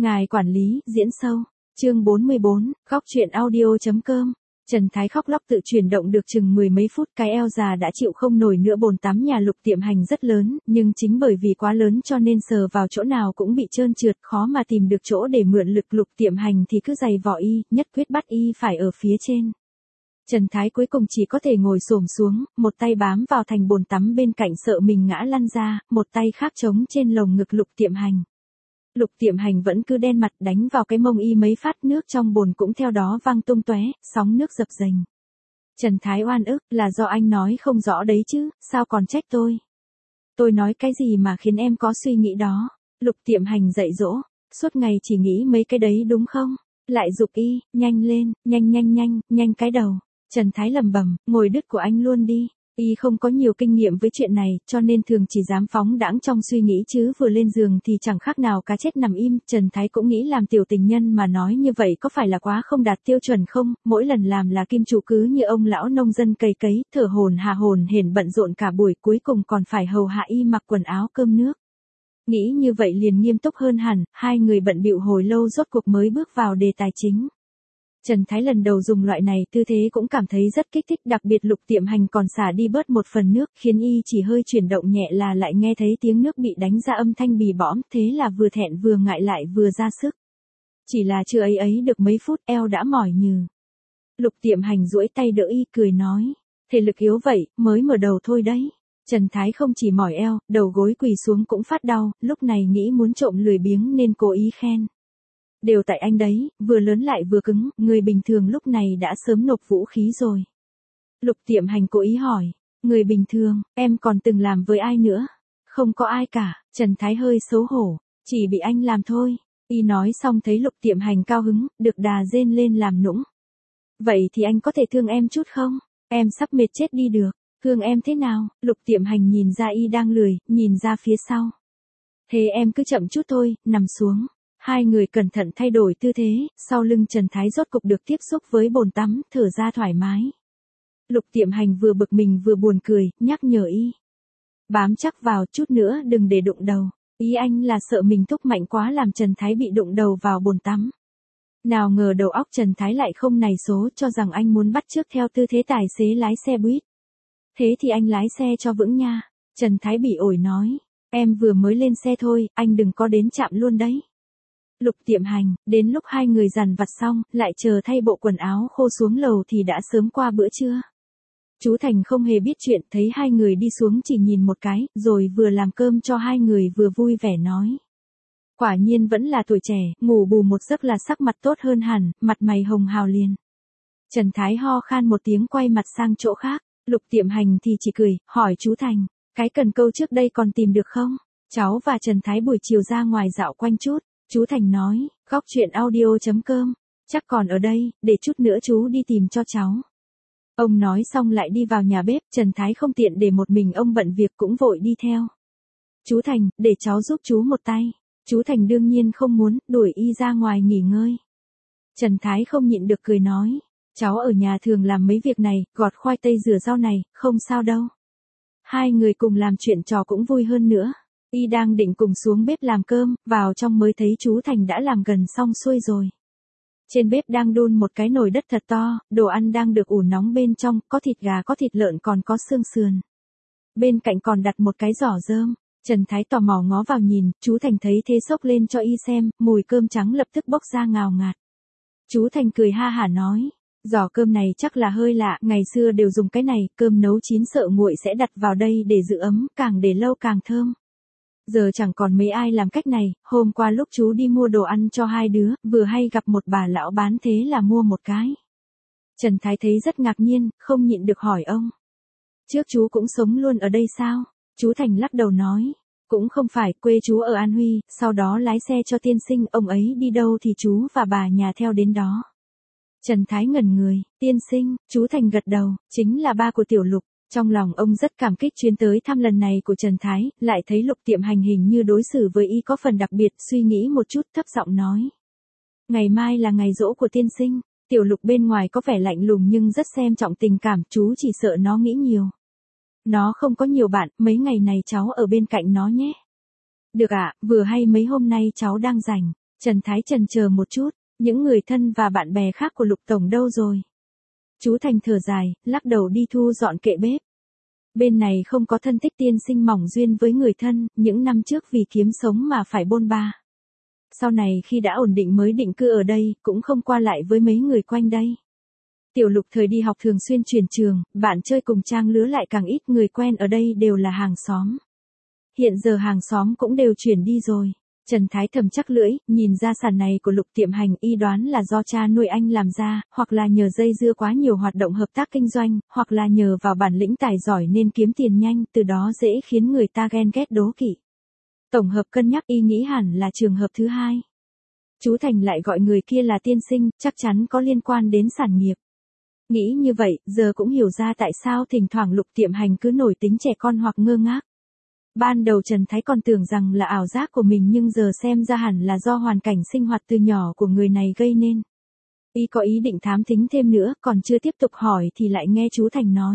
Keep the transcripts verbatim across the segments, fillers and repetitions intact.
Ngài quản lý, diễn sâu. Chương bốn mươi bốn, góc truyện audio chấm com. Trần Thái khóc lóc tự chuyển động được chừng mười mấy phút, cái eo già đã chịu không nổi nữa. Bồn tắm nhà Lục Tiệm Hành rất lớn, nhưng chính bởi vì quá lớn cho nên sờ vào chỗ nào cũng bị trơn trượt, khó mà tìm được chỗ để mượn lực. Lục Tiệm Hành thì cứ giày vò y, nhất quyết bắt y phải ở phía trên. Trần Thái cuối cùng chỉ có thể ngồi xổm xuống, một tay bám vào thành bồn tắm bên cạnh sợ mình ngã lăn ra, một tay khác chống trên lồng ngực Lục Tiệm Hành. Lục Tiệm Hành vẫn cứ đen mặt, đánh vào cái mông y mấy phát, nước trong bồn cũng theo đó văng tung tóe, sóng nước dập dềnh. Trần Thái oan ức, là do anh nói không rõ đấy chứ, sao còn trách tôi? Tôi nói cái gì mà khiến em có suy nghĩ đó? Lục Tiệm Hành dạy dỗ, suốt ngày chỉ nghĩ mấy cái đấy đúng không? Lại giục y, nhanh lên, nhanh nhanh nhanh, nhanh cái đầu. Trần Thái lẩm bẩm, ngồi đứt của anh luôn đi. Y không có nhiều kinh nghiệm với chuyện này, cho nên thường chỉ dám phóng đãng trong suy nghĩ, chứ vừa lên giường thì chẳng khác nào cá chết nằm im. Trần Thái cũng nghĩ làm tiểu tình nhân mà nói như vậy có phải là quá không đạt tiêu chuẩn không? Mỗi lần làm là kim chủ cứ như ông lão nông dân cày cấy, thở hổn hà hổn hển bận rộn cả buổi, cuối cùng còn phải hầu hạ y mặc quần áo cơm nước. Nghĩ như vậy liền nghiêm túc hơn hẳn, hai người bận bịu hồi lâu rốt cuộc mới bước vào đề tài chính. Trần Thái lần đầu dùng loại này tư thế cũng cảm thấy rất kích thích, đặc biệt Lục Tiệm Hành còn xả đi bớt một phần nước, khiến y chỉ hơi chuyển động nhẹ là lại nghe thấy tiếng nước bị đánh ra âm thanh bì bõm, thế là vừa thẹn vừa ngại lại vừa ra sức. Chỉ là chưa ấy ấy được mấy phút, eo đã mỏi nhừ. Lục Tiệm Hành duỗi tay đỡ y, cười nói, thể lực yếu vậy, mới mở đầu thôi đấy. Trần Thái không chỉ mỏi eo, đầu gối quỳ xuống cũng phát đau, lúc này nghĩ muốn trộm lười biếng nên cố ý khen. Đều tại anh đấy, vừa lớn lại vừa cứng, người bình thường lúc này đã sớm nộp vũ khí rồi. Lục Tiệm Hành cố ý hỏi, người bình thường, em còn từng làm với ai nữa? Không có ai cả. Trần Thái hơi xấu hổ, chỉ bị anh làm thôi. Y nói xong thấy Lục Tiệm Hành cao hứng, được đà rên lên làm nũng. Vậy thì anh có thể thương em chút không? Em sắp mệt chết đi được. Thương em thế nào? Lục Tiệm Hành nhìn ra y đang lười, nhìn ra phía sau. Thế em cứ chậm chút thôi, nằm xuống. Hai người cẩn thận thay đổi tư thế, sau lưng Trần Thái rốt cục được tiếp xúc với bồn tắm, thở ra thoải mái. Lục Tiệm Hành vừa bực mình vừa buồn cười, nhắc nhở y. Bám chắc vào, chút nữa đừng để đụng đầu. Ý anh là sợ mình thúc mạnh quá làm Trần Thái bị đụng đầu vào bồn tắm. Nào ngờ đầu óc Trần Thái lại không nảy số, cho rằng anh muốn bắt chước theo tư thế tài xế lái xe buýt. Thế thì anh lái xe cho vững nha. Trần Thái bỉ ổi nói, em vừa mới lên xe thôi, anh đừng có đến chạm luôn đấy. Lục Tiệm Hành, đến lúc hai người dằn vặt xong, lại chờ thay bộ quần áo khô xuống lầu thì đã sớm qua bữa trưa. Chú Thành không hề biết chuyện, thấy hai người đi xuống chỉ nhìn một cái, rồi vừa làm cơm cho hai người vừa vui vẻ nói. Quả nhiên vẫn là tuổi trẻ, ngủ bù một giấc là sắc mặt tốt hơn hẳn, mặt mày hồng hào liền. Trần Thái ho khan một tiếng quay mặt sang chỗ khác, Lục Tiệm Hành thì chỉ cười, hỏi chú Thành, cái cần câu trước đây còn tìm được không? Cháu và Trần Thái buổi chiều ra ngoài dạo quanh chút. Chú Thành nói, góc truyện audio chấm com, chắc còn ở đây, để chút nữa chú đi tìm cho cháu. Ông nói xong lại đi vào nhà bếp, Trần Thái không tiện để một mình ông bận việc cũng vội đi theo. Chú Thành, để cháu giúp chú một tay. Chú Thành đương nhiên không muốn, đuổi y ra ngoài nghỉ ngơi. Trần Thái không nhịn được cười nói, cháu ở nhà thường làm mấy việc này, gọt khoai tây rửa rau này, không sao đâu. Hai người cùng làm chuyện trò cũng vui hơn nữa. Y đang định cùng xuống bếp làm cơm, vào trong mới thấy chú Thành đã làm gần xong xuôi rồi. Trên bếp đang đun một cái nồi đất thật to, đồ ăn đang được ủ nóng bên trong, có thịt gà có thịt lợn còn có xương sườn. Bên cạnh còn đặt một cái giỏ rơm. Trần Thái tò mò ngó vào nhìn, chú Thành thấy thế xốc lên cho y xem, mùi cơm trắng lập tức bốc ra ngào ngạt. Chú Thành cười ha hả nói, giỏ cơm này chắc là hơi lạ, ngày xưa đều dùng cái này, cơm nấu chín sợ nguội sẽ đặt vào đây để giữ ấm, càng để lâu càng thơm. Giờ chẳng còn mấy ai làm cách này, hôm qua lúc chú đi mua đồ ăn cho hai đứa, vừa hay gặp một bà lão bán thế là mua một cái. Trần Thái thấy rất ngạc nhiên, không nhịn được hỏi ông. Trước chú cũng sống luôn ở đây sao? Chú Thành lắc đầu nói, cũng không phải, quê chú ở An Huy, sau đó lái xe cho tiên sinh, ông ấy đi đâu thì chú và bà nhà theo đến đó. Trần Thái ngẩn người, tiên sinh, chú Thành gật đầu, chính là ba của Tiểu Lục. Trong lòng ông rất cảm kích chuyến tới thăm lần này của Trần Thái, lại thấy Lục Tiệm Hành hình như đối xử với y có phần đặc biệt, suy nghĩ một chút thấp giọng nói. Ngày mai là ngày giỗ của tiên sinh, Tiểu Lục bên ngoài có vẻ lạnh lùng nhưng rất xem trọng tình cảm, chú chỉ sợ nó nghĩ nhiều. Nó không có nhiều bạn, mấy ngày này cháu ở bên cạnh nó nhé. Được ạ, vừa hay mấy hôm nay cháu đang rảnh. Trần Thái chần chờ một chút, những người thân và bạn bè khác của Lục Tổng đâu rồi? Chú Thành thở dài, lắc đầu đi thu dọn kệ bếp. Bên này không có thân thích tiên sinh mỏng duyên với người thân, những năm trước vì kiếm sống mà phải bôn ba. Sau này khi đã ổn định mới định cư ở đây, cũng không qua lại với mấy người quanh đây. Tiểu Lục thời đi học thường xuyên chuyển trường, bạn chơi cùng trang lứa lại càng ít, người quen ở đây đều là hàng xóm. Hiện giờ hàng xóm cũng đều chuyển đi rồi. Trần Thái thầm chắc lưỡi, nhìn gia sản này của Lục Tiệm Hành y đoán là do cha nuôi anh làm ra, hoặc là nhờ dây dưa quá nhiều hoạt động hợp tác kinh doanh, hoặc là nhờ vào bản lĩnh tài giỏi nên kiếm tiền nhanh, từ đó dễ khiến người ta ghen ghét đố kỵ. Tổng hợp cân nhắc y nghĩ hẳn là trường hợp thứ hai. Chú Thành lại gọi người kia là tiên sinh, chắc chắn có liên quan đến sản nghiệp. Nghĩ như vậy, giờ cũng hiểu ra tại sao thỉnh thoảng Lục Tiệm Hành cứ nổi tính trẻ con hoặc ngơ ngác. Ban đầu Trần Thái còn tưởng rằng là ảo giác của mình nhưng giờ xem ra hẳn là do hoàn cảnh sinh hoạt từ nhỏ của người này gây nên. Y có ý định thám thính thêm nữa, còn chưa tiếp tục hỏi thì lại nghe chú Thành nói.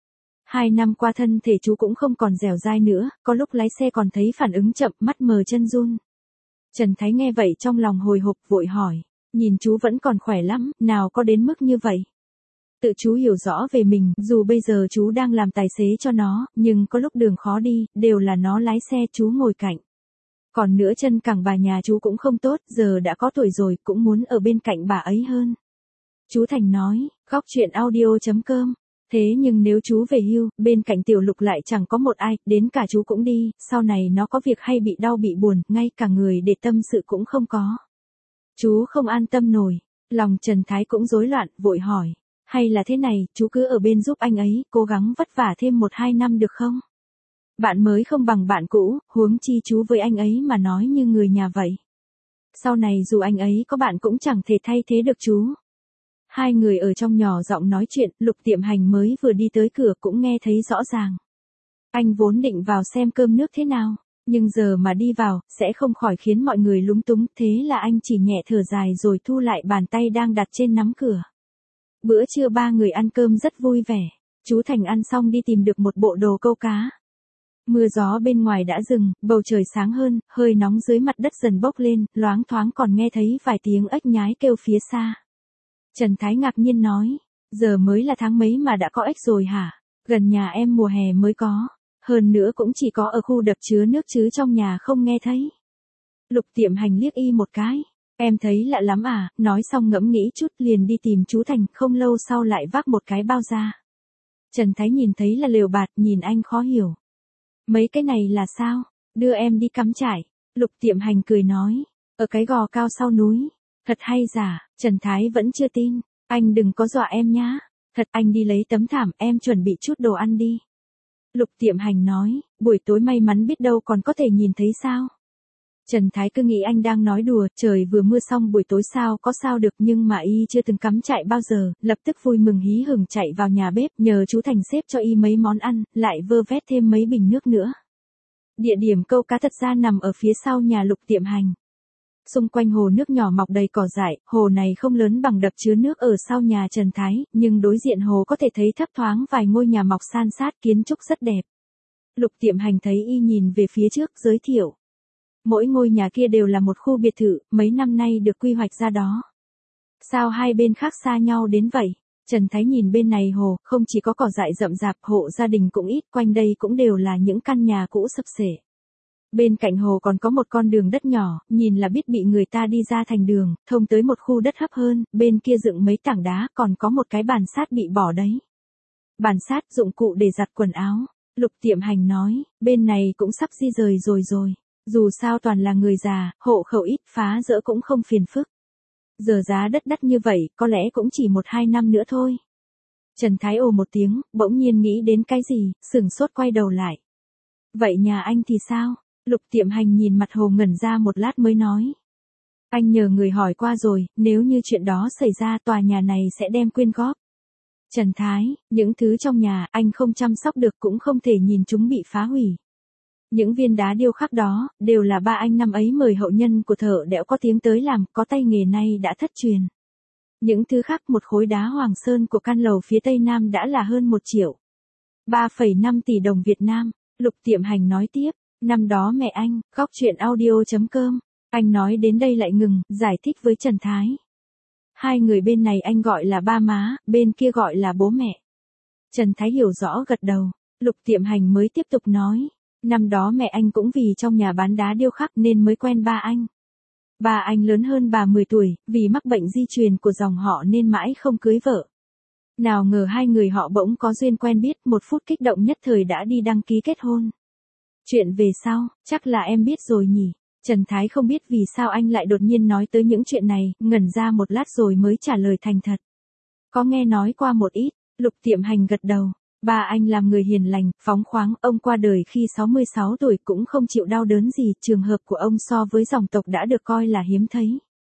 Hai năm qua thân thể chú cũng không còn dẻo dai nữa, có lúc lái xe còn thấy phản ứng chậm, mắt mờ chân run. Trần Thái nghe vậy trong lòng hồi hộp vội hỏi, nhìn chú vẫn còn khỏe lắm, nào có đến mức như vậy? Tự chú hiểu rõ về mình, dù bây giờ chú đang làm tài xế cho nó, nhưng có lúc đường khó đi, đều là nó lái xe chú ngồi cạnh. Còn nữa chân cẳng bà nhà chú cũng không tốt, giờ đã có tuổi rồi, cũng muốn ở bên cạnh bà ấy hơn. Chú Thành nói, góc chuyện audio chấm com. Thế nhưng nếu chú về hưu, bên cạnh Tiểu Lục lại chẳng có một ai, đến cả chú cũng đi, sau này nó có việc hay bị đau bị buồn, ngay cả người để tâm sự cũng không có. Chú không an tâm nổi, lòng Trần Thái cũng rối loạn, vội hỏi. Hay là thế này, chú cứ ở bên giúp anh ấy, cố gắng vất vả thêm một hai năm được không? Bạn mới không bằng bạn cũ, huống chi chú với anh ấy mà nói như người nhà vậy. Sau này dù anh ấy có bạn cũng chẳng thể thay thế được chú. Hai người ở trong nhỏ giọng nói chuyện, Lục Tiệm Hành mới vừa đi tới cửa cũng nghe thấy rõ ràng. Anh vốn định vào xem cơm nước thế nào, nhưng giờ mà đi vào, sẽ không khỏi khiến mọi người lúng túng, thế là anh chỉ nhẹ thở dài rồi thu lại bàn tay đang đặt trên nắm cửa. Bữa trưa ba người ăn cơm rất vui vẻ, chú Thành ăn xong đi tìm được một bộ đồ câu cá. Mưa gió bên ngoài đã dừng, bầu trời sáng hơn, hơi nóng dưới mặt đất dần bốc lên, loáng thoáng còn nghe thấy vài tiếng ếch nhái kêu phía xa. Trần Thái ngạc nhiên nói, giờ mới là tháng mấy mà đã có ếch rồi hả? Gần nhà em mùa hè mới có, hơn nữa cũng chỉ có ở khu đập chứa nước chứ trong nhà không nghe thấy. Lục Tiệm Hành liếc y một cái. Em thấy lạ lắm à, nói xong ngẫm nghĩ chút liền đi tìm chú Thành, không lâu sau lại vác một cái bao ra. Trần Thái nhìn thấy là lều bạt, nhìn anh khó hiểu. Mấy cái này là sao? Đưa em đi cắm trại. Lục Tiệm Hành cười nói, ở cái gò cao sau núi. Thật hay giả, Trần Thái vẫn chưa tin. Anh đừng có dọa em nhá. Thật, anh đi lấy tấm thảm, em chuẩn bị chút đồ ăn đi. Lục Tiệm Hành nói, buổi tối may mắn biết đâu còn có thể nhìn thấy sao. Trần Thái cứ nghĩ anh đang nói đùa, trời vừa mưa xong buổi tối sao có sao được, nhưng mà y chưa từng cắm trại bao giờ, lập tức vui mừng hí hửng chạy vào nhà bếp, nhờ chú Thành xếp cho y mấy món ăn, lại vơ vét thêm mấy bình nước nữa. Địa điểm câu cá thật ra nằm ở phía sau nhà Lục Tiệm Hành. Xung quanh hồ nước nhỏ mọc đầy cỏ dại, hồ này không lớn bằng đập chứa nước ở sau nhà Trần Thái, nhưng đối diện hồ có thể thấy thấp thoáng vài ngôi nhà mọc san sát, kiến trúc rất đẹp. Lục Tiệm Hành thấy y nhìn về phía trước, giới thiệu. Mỗi ngôi nhà kia đều là một khu biệt thự, mấy năm nay được quy hoạch ra đó. Sao hai bên khác xa nhau đến vậy? Trần Thái nhìn bên này hồ, không chỉ có cỏ dại rậm rạp, hộ gia đình cũng ít, quanh đây cũng đều là những căn nhà cũ xấp xệ. Bên cạnh hồ còn có một con đường đất nhỏ, nhìn là biết bị người ta đi ra thành đường, thông tới một khu đất hấp hơn, bên kia dựng mấy tảng đá, còn có một cái bàn sát bị bỏ đấy. Bàn sát, dụng cụ để giặt quần áo. Lục Tiệm Hành nói, bên này cũng sắp di rời rồi rồi. Dù sao toàn là người già, hộ khẩu ít, phá dỡ cũng không phiền phức. Giờ giá đất đắt như vậy, có lẽ cũng chỉ một hai năm nữa thôi. Trần Thái ồ một tiếng, bỗng nhiên nghĩ đến cái gì, sửng sốt quay đầu lại. Vậy nhà anh thì sao? Lục Tiệm Hành nhìn mặt hồ ngẩn ra một lát mới nói. Anh nhờ người hỏi qua rồi, nếu như chuyện đó xảy ra tòa nhà này sẽ đem quyên góp. Trần Thái, những thứ trong nhà anh không chăm sóc được cũng không thể nhìn chúng bị phá hủy. Những viên đá điêu khắc đó, đều là ba anh năm ấy mời hậu nhân của thợ đẽo có tiếng tới làm, có tay nghề nay đã thất truyền. Những thứ khác, một khối đá hoàng sơn của căn lầu phía tây nam đã là hơn một triệu. ba phẩy năm tỷ đồng Việt Nam, Lục Tiệm Hành nói tiếp, năm đó mẹ anh, góc chuyện audio chấm com Anh nói đến đây lại ngừng, giải thích với Trần Thái. Hai người bên này anh gọi là ba má, bên kia gọi là bố mẹ. Trần Thái hiểu rõ gật đầu, Lục Tiệm Hành mới tiếp tục nói. Năm đó mẹ anh cũng vì trong nhà bán đá điêu khắc nên mới quen ba anh. Ba anh lớn hơn bà mười tuổi, vì mắc bệnh di truyền của dòng họ nên mãi không cưới vợ. Nào ngờ hai người họ bỗng có duyên quen biết, một phút kích động nhất thời đã đi đăng ký kết hôn. Chuyện về sau, chắc là em biết rồi nhỉ. Trần Thái không biết vì sao anh lại đột nhiên nói tới những chuyện này, ngẩn ra một lát rồi mới trả lời thành thật. Có nghe nói qua một ít, Lục Tiệm Hành gật đầu. Ba anh làm người hiền lành, phóng khoáng, ông qua đời khi sáu mươi sáu tuổi cũng không chịu đau đớn gì, trường hợp của ông so với dòng tộc đã được coi là hiếm thấy.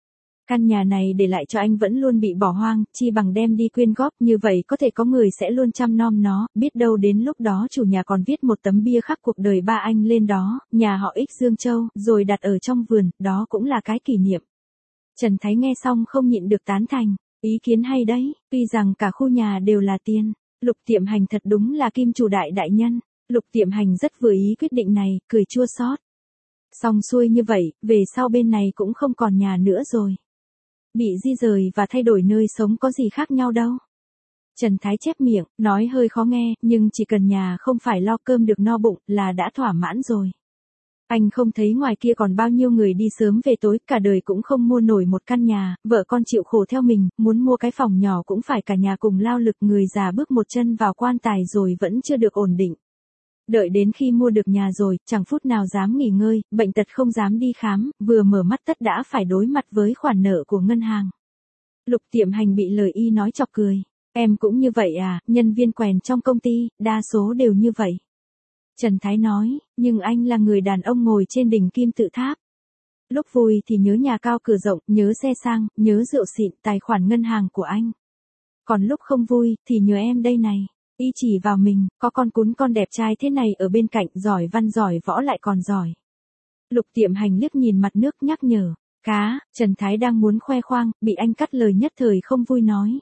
Căn nhà này để lại cho anh vẫn luôn bị bỏ hoang, chi bằng đem đi quyên góp, như vậy có thể có người sẽ luôn chăm nom nó, biết đâu đến lúc đó chủ nhà còn viết một tấm bia khắc cuộc đời ba anh lên đó, nhà họ Ích Dương Châu, rồi đặt ở trong vườn, đó cũng là cái kỷ niệm. Trần Thái nghe xong không nhịn được tán thành, ý kiến hay đấy, tuy rằng cả khu nhà đều là tiền. Lục Tiệm Hành thật đúng là kim chủ đại đại nhân. Lục Tiệm Hành rất vừa ý quyết định này, cười chua xót. Xong xuôi như vậy, về sau bên này cũng không còn nhà nữa rồi. Bị di rời và thay đổi nơi sống có gì khác nhau đâu. Trần Thái chép miệng, nói hơi khó nghe, nhưng chỉ cần nhà không phải lo cơm được no bụng là đã thỏa mãn rồi. Anh không thấy ngoài kia còn bao nhiêu người đi sớm về tối, cả đời cũng không mua nổi một căn nhà, vợ con chịu khổ theo mình, muốn mua cái phòng nhỏ cũng phải cả nhà cùng lao lực, người già bước một chân vào quan tài rồi vẫn chưa được ổn định. Đợi đến khi mua được nhà rồi, chẳng phút nào dám nghỉ ngơi, bệnh tật không dám đi khám, vừa mở mắt tất đã phải đối mặt với khoản nợ của ngân hàng. Lục Tiệm Hành bị lời y nói chọc cười. Em cũng như vậy à, nhân viên quèn trong công ty, đa số đều như vậy. Trần Thái nói, nhưng anh là người đàn ông ngồi trên đỉnh kim tự tháp. Lúc vui thì nhớ nhà cao cửa rộng, nhớ xe sang, nhớ rượu xịn, tài khoản ngân hàng của anh. Còn lúc không vui, thì nhớ em đây này. Y chỉ vào mình, có con cún con đẹp trai thế này ở bên cạnh, giỏi văn giỏi võ lại còn giỏi. Lục Tiệm Hành liếc nhìn mặt nước nhắc nhở. Cá, Trần Thái đang muốn khoe khoang, bị anh cắt lời nhất thời không vui nói.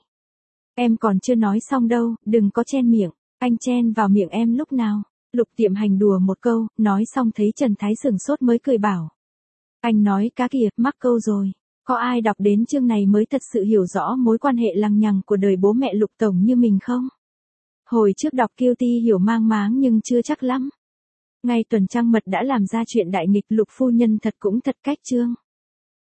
Em còn chưa nói xong đâu, đừng có chen miệng. Anh chen vào miệng em lúc nào? Lục Tiệm Hành đùa một câu, nói xong thấy Trần Thái sửng sốt mới cười bảo. Anh nói cá kìa, mắc câu rồi. Có ai đọc đến chương này mới thật sự hiểu rõ mối quan hệ lằng nhằng của đời bố mẹ Lục Tổng như mình không? Hồi trước đọc Kiêu Ti hiểu mang máng nhưng chưa chắc lắm. Ngay tuần trăng mật đã làm ra chuyện đại nghịch, Lục phu nhân thật cũng thật cách chương.